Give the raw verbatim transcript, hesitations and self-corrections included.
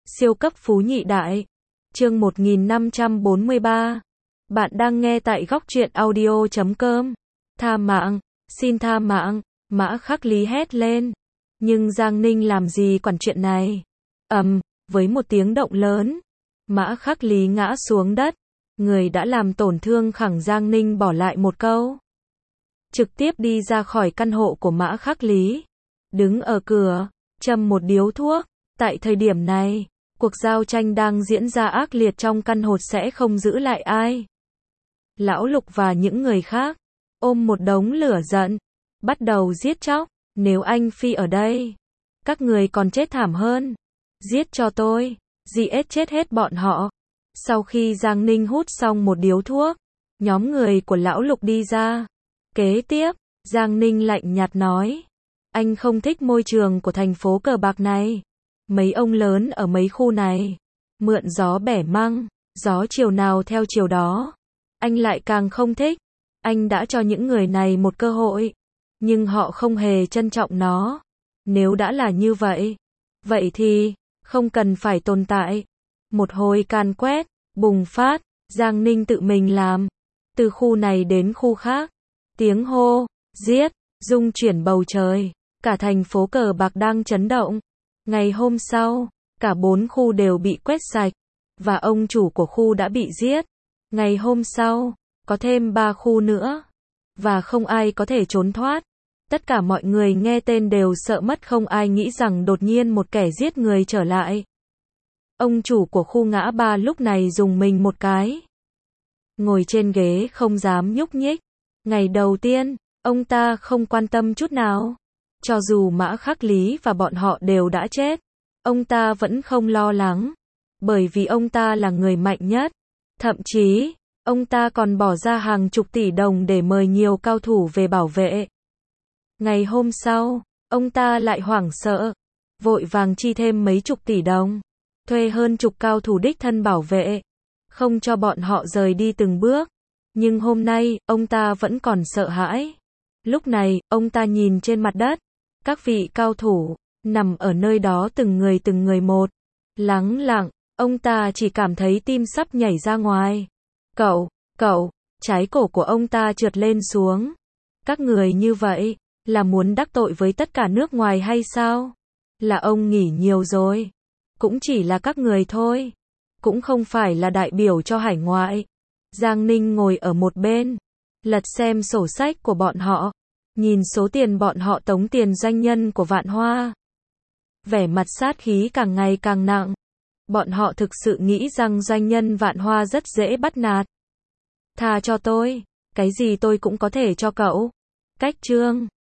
Siêu cấp phú nhị đại. Chương một nghìn năm trăm bốn mươi ba. Bạn đang nghe tại góc truyện audio chấm com. Tha mạng, xin tha mạng, Mã Khắc Lý hét lên. Nhưng Giang Ninh làm gì quản chuyện này. Ầm, với một tiếng động lớn, Mã Khắc Lý ngã xuống đất. Người đã làm tổn thương Khẳng Giang Ninh bỏ lại một câu. Trực tiếp đi ra khỏi căn hộ của Mã Khắc Lý. Đứng ở cửa, châm một điếu thuốc. Tại thời điểm này, cuộc giao tranh đang diễn ra ác liệt trong căn hộ sẽ không giữ lại ai. Lão Lục và những người khác, ôm một đống lửa giận, bắt đầu giết chóc. Nếu anh Phi ở đây, các người còn chết thảm hơn. Giết cho tôi, giết chết hết bọn họ. Sau khi Giang Ninh hút xong một điếu thuốc, nhóm người của Lão Lục đi ra. Kế tiếp, Giang Ninh lạnh nhạt nói, anh không thích môi trường của thành phố cờ bạc này. Mấy ông lớn ở mấy khu này, mượn gió bẻ măng, gió chiều nào theo chiều đó. Anh lại càng không thích. Anh đã cho những người này một cơ hội, nhưng họ không hề trân trọng nó. Nếu đã là như vậy, vậy thì, không cần phải tồn tại. Một hồi càn quét, bùng phát, Giang Ninh tự mình làm. Từ khu này đến khu khác, tiếng hô, giết, rung chuyển bầu trời. Cả thành phố cờ bạc đang chấn động. Ngày hôm sau, cả bốn khu đều bị quét sạch, và ông chủ của khu đã bị giết. Ngày hôm sau, có thêm ba khu nữa, và không ai có thể trốn thoát. Tất cả mọi người nghe tên đều sợ mất, không ai nghĩ rằng đột nhiên một kẻ giết người trở lại. Ông chủ của khu ngã ba lúc này dùng mình một cái. Ngồi trên ghế không dám nhúc nhích. Ngày đầu tiên, ông ta không quan tâm chút nào. Cho dù Mã Khắc Lý và bọn họ đều đã chết, ông ta vẫn không lo lắng. Bởi vì ông ta là người mạnh nhất. Thậm chí, ông ta còn bỏ ra hàng chục tỷ đồng để mời nhiều cao thủ về bảo vệ. Ngày hôm sau, ông ta lại hoảng sợ, vội vàng chi thêm mấy chục tỷ đồng, thuê hơn chục cao thủ đích thân bảo vệ, không cho bọn họ rời đi từng bước. Nhưng hôm nay, ông ta vẫn còn sợ hãi. Lúc này, ông ta nhìn trên mặt đất, các vị cao thủ, nằm ở nơi đó từng người từng người một. Lắng lặng, ông ta chỉ cảm thấy tim sắp nhảy ra ngoài. Cậu, cậu, trái cổ của ông ta trượt lên xuống. Các người như vậy, là muốn đắc tội với tất cả nước ngoài hay sao? Là ông nghỉ nhiều rồi. Cũng chỉ là các người thôi. Cũng không phải là đại biểu cho hải ngoại. Giang Ninh ngồi ở một bên, lật xem sổ sách của bọn họ. Nhìn số tiền bọn họ tống tiền doanh nhân của Vạn Hoa. Vẻ mặt sát khí càng ngày càng nặng. Bọn họ thực sự nghĩ rằng doanh nhân Vạn Hoa rất dễ bắt nạt. Tha cho tôi, cái gì tôi cũng có thể cho cậu. Cách chương